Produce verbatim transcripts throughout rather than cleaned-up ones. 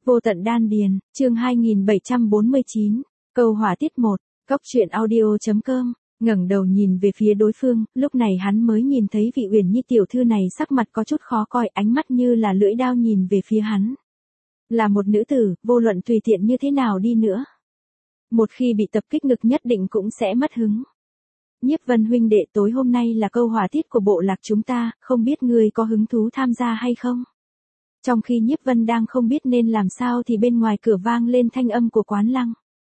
Vô tận đan điền, chương hai nghìn bảy trăm bốn mươi chín, câu hỏa tiết một, Cóc truyện audio.com, ngẩng đầu nhìn về phía đối phương, lúc này hắn mới nhìn thấy vị Uyển Nhi tiểu thư này sắc mặt có chút khó coi, ánh mắt như là lưỡi dao nhìn về phía hắn. Là một nữ tử, vô luận tùy tiện như thế nào đi nữa. Một khi bị tập kích ngực nhất định cũng sẽ mất hứng. Nhiếp Vân huynh đệ, tối hôm nay là câu hỏa tiết của bộ lạc chúng ta, không biết ngươi có hứng thú tham gia hay không? Trong khi Nhiếp Vân đang không biết nên làm sao thì bên ngoài cửa vang lên thanh âm của Quán Lăng.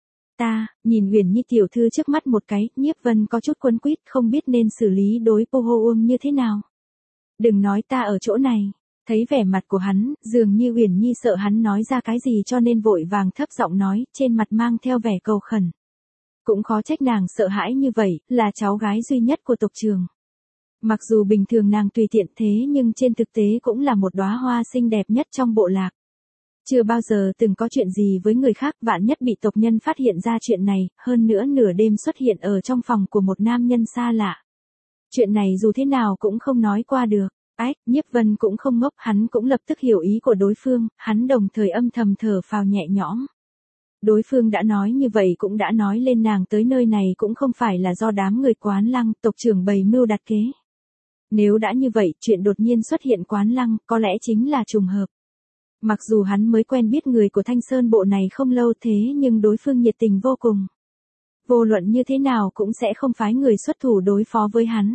Ta, nhìn Uyển Nhi tiểu thư trước mắt một cái, Nhiếp Vân có chút quấn quýt, không biết nên xử lý đối Po Ho Um như thế nào. Đừng nói ta ở chỗ này. Thấy vẻ mặt của hắn, dường như Uyển Nhi sợ hắn nói ra cái gì cho nên vội vàng thấp giọng nói, trên mặt mang theo vẻ cầu khẩn. Cũng khó trách nàng sợ hãi như vậy, là cháu gái duy nhất của tộc trường. Mặc dù bình thường nàng tùy tiện thế nhưng trên thực tế cũng là một đóa hoa xinh đẹp nhất trong bộ lạc. Chưa bao giờ từng có chuyện gì với người khác, vạn nhất bị tộc nhân phát hiện ra chuyện này, hơn nữa nửa đêm xuất hiện ở trong phòng của một nam nhân xa lạ. Chuyện này dù thế nào cũng không nói qua được. Ách, Nhiếp Vân cũng không ngốc, hắn cũng lập tức hiểu ý của đối phương, hắn đồng thời âm thầm thở phào nhẹ nhõm. Đối phương đã nói như vậy cũng đã nói lên nàng tới nơi này cũng không phải là do đám người Quán Lăng, tộc trưởng bày mưu đặt kế. Nếu đã như vậy, chuyện đột nhiên xuất hiện Quán Lăng, có lẽ chính là trùng hợp. Mặc dù hắn mới quen biết người của Thanh Sơn bộ này không lâu thế nhưng đối phương nhiệt tình vô cùng. Vô luận như thế nào cũng sẽ không phái người xuất thủ đối phó với hắn.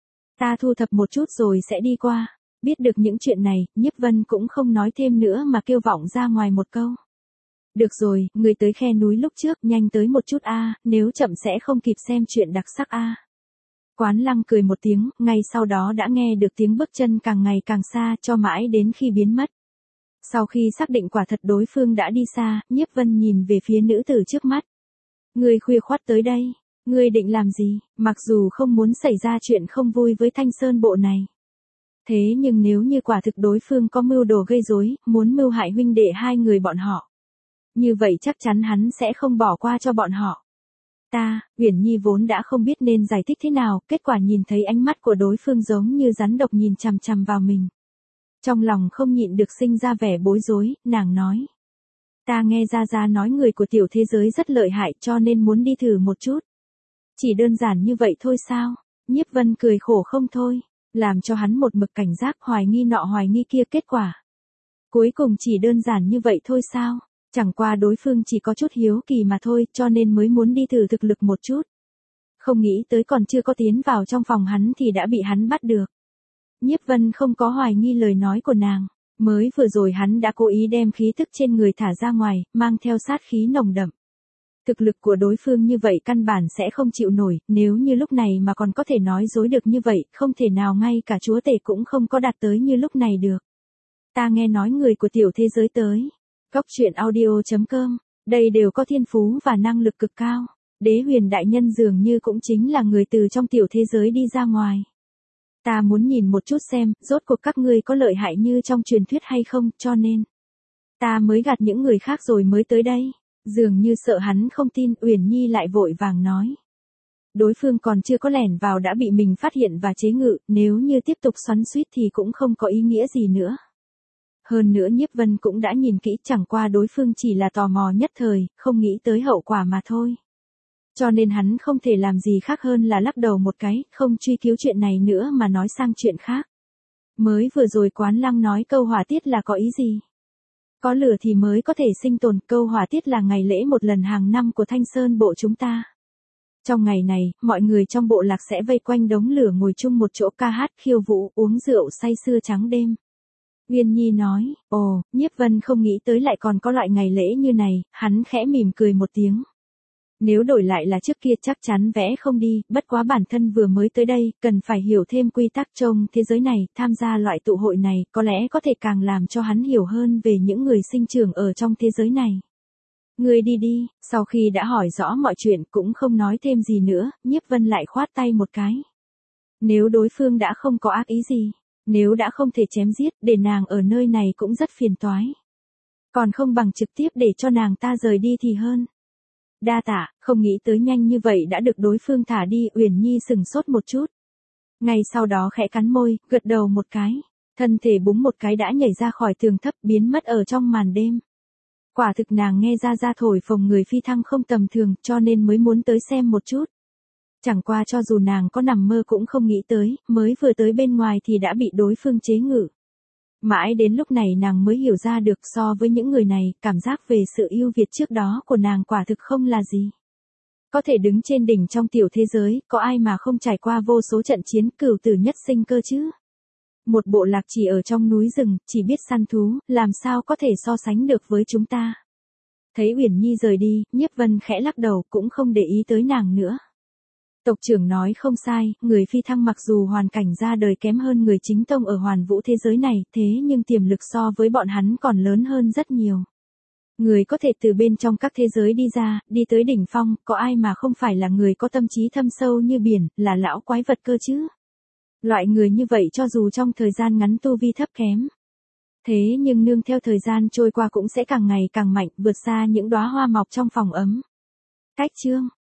Ta thu thập một chút rồi sẽ đi qua. Biết được những chuyện này, Nhiếp Vân cũng không nói thêm nữa mà kêu vọng ra ngoài một câu. Được rồi, người tới khe núi lúc trước, nhanh tới một chút a, nếu chậm sẽ không kịp xem chuyện đặc sắc a. Quán Lăng cười một tiếng, ngay sau đó đã nghe được tiếng bước chân càng ngày càng xa cho mãi đến khi biến mất. Sau khi xác định quả thật đối phương đã đi xa, Nhiếp Vân nhìn về phía nữ tử trước mắt. Ngươi khuya khoắt tới đây, ngươi định làm gì? Mặc dù không muốn xảy ra chuyện không vui với Thanh Sơn bộ này. Thế nhưng nếu như quả thực đối phương có mưu đồ gây rối, muốn mưu hại huynh đệ hai người bọn họ. Như vậy chắc chắn hắn sẽ không bỏ qua cho bọn họ. Ta, Uyển Nhi vốn đã không biết nên giải thích thế nào, kết quả nhìn thấy ánh mắt của đối phương giống như rắn độc nhìn chằm chằm vào mình. Trong lòng không nhịn được sinh ra vẻ bối rối, nàng nói. Ta nghe Gia Gia nói người của tiểu thế giới rất lợi hại cho nên muốn đi thử một chút. Chỉ đơn giản như vậy thôi sao? Nhiếp Vân cười khổ không thôi, làm cho hắn một mực cảnh giác hoài nghi nọ hoài nghi kia, kết quả. Cuối cùng chỉ đơn giản như vậy thôi sao? Chẳng qua đối phương chỉ có chút hiếu kỳ mà thôi cho nên mới muốn đi thử thực lực một chút. Không nghĩ tới còn chưa có tiến vào trong phòng hắn thì đã bị hắn bắt được. Nhiếp Vân không có hoài nghi lời nói của nàng. Mới vừa rồi hắn đã cố ý đem khí tức trên người thả ra ngoài, mang theo sát khí nồng đậm. Thực lực của đối phương như vậy căn bản sẽ không chịu nổi, nếu như lúc này mà còn có thể nói dối được như vậy, không thể nào ngay cả chúa tể cũng không có đạt tới như lúc này được. Ta nghe nói người của tiểu thế giới tới. Cóc truyện audio.com, đây đều có thiên phú và năng lực cực cao. Đế Huyền đại nhân dường như cũng chính là người từ trong tiểu thế giới đi ra ngoài. Ta muốn nhìn một chút xem, rốt cuộc các ngươi có lợi hại như trong truyền thuyết hay không, cho nên. Ta mới gạt những người khác rồi mới tới đây. Dường như sợ hắn không tin, Uyển Nhi lại vội vàng nói. Đối phương còn chưa có lẻn vào đã bị mình phát hiện và chế ngự, nếu như tiếp tục xoắn xuýt thì cũng không có ý nghĩa gì nữa. Hơn nữa Nhiếp Vân cũng đã nhìn kỹ, chẳng qua đối phương chỉ là tò mò nhất thời, không nghĩ tới hậu quả mà thôi. Cho nên hắn không thể làm gì khác hơn là lắc đầu một cái, không truy cứu chuyện này nữa mà nói sang chuyện khác. Mới vừa rồi Quán Lăng nói câu hỏa tiết là có ý gì? Có lửa thì mới có thể sinh tồn, câu hỏa tiết là ngày lễ một lần hàng năm của Thanh Sơn bộ chúng ta. Trong ngày này, mọi người trong bộ lạc sẽ vây quanh đống lửa ngồi chung một chỗ ca hát khiêu vũ, uống rượu say sưa trắng đêm. Uyển Nhi nói, ồ, Nhiếp Vân không nghĩ tới lại còn có loại ngày lễ như này, hắn khẽ mỉm cười một tiếng. Nếu đổi lại là trước kia chắc chắn vẽ không đi, bất quá bản thân vừa mới tới đây, cần phải hiểu thêm quy tắc trong thế giới này, tham gia loại tụ hội này, có lẽ có thể càng làm cho hắn hiểu hơn về những người sinh trưởng ở trong thế giới này. Người đi đi, sau khi đã hỏi rõ mọi chuyện cũng không nói thêm gì nữa, Nhiếp Vân lại khoát tay một cái. Nếu đối phương đã không có ác ý gì, nếu đã không thể chém giết, để nàng ở nơi này cũng rất phiền toái. Còn không bằng trực tiếp để cho nàng ta rời đi thì hơn. Đa tạ, không nghĩ tới nhanh như vậy đã được đối phương thả đi, Uyển Nhi sừng sốt một chút. Ngay sau đó khẽ cắn môi, gật đầu một cái, thân thể búng một cái đã nhảy ra khỏi tường thấp biến mất ở trong màn đêm. Quả thực nàng nghe ra ra thổi phồng người phi thăng không tầm thường cho nên mới muốn tới xem một chút. Chẳng qua cho dù nàng có nằm mơ cũng không nghĩ tới, mới vừa tới bên ngoài thì đã bị đối phương chế ngự. Mãi đến lúc này nàng mới hiểu ra được so với những người này, cảm giác về sự ưu việt trước đó của nàng quả thực không là gì. Có thể đứng trên đỉnh trong tiểu thế giới, có ai mà không trải qua vô số trận chiến cửu tử nhất sinh cơ chứ? Một bộ lạc chỉ ở trong núi rừng, chỉ biết săn thú, làm sao có thể so sánh được với chúng ta. Thấy Uyển Nhi rời đi, Nhiếp Vân khẽ lắc đầu cũng không để ý tới nàng nữa. Tộc trưởng nói không sai, người phi thăng mặc dù hoàn cảnh ra đời kém hơn người chính tông ở hoàn vũ thế giới này, thế nhưng tiềm lực so với bọn hắn còn lớn hơn rất nhiều. Người có thể từ bên trong các thế giới đi ra, đi tới đỉnh phong, có ai mà không phải là người có tâm trí thâm sâu như biển, là lão quái vật cơ chứ? Loại người như vậy cho dù trong thời gian ngắn tu vi thấp kém. Thế nhưng nương theo thời gian trôi qua cũng sẽ càng ngày càng mạnh, vượt xa những đóa hoa mọc trong phòng ấm. Cách chương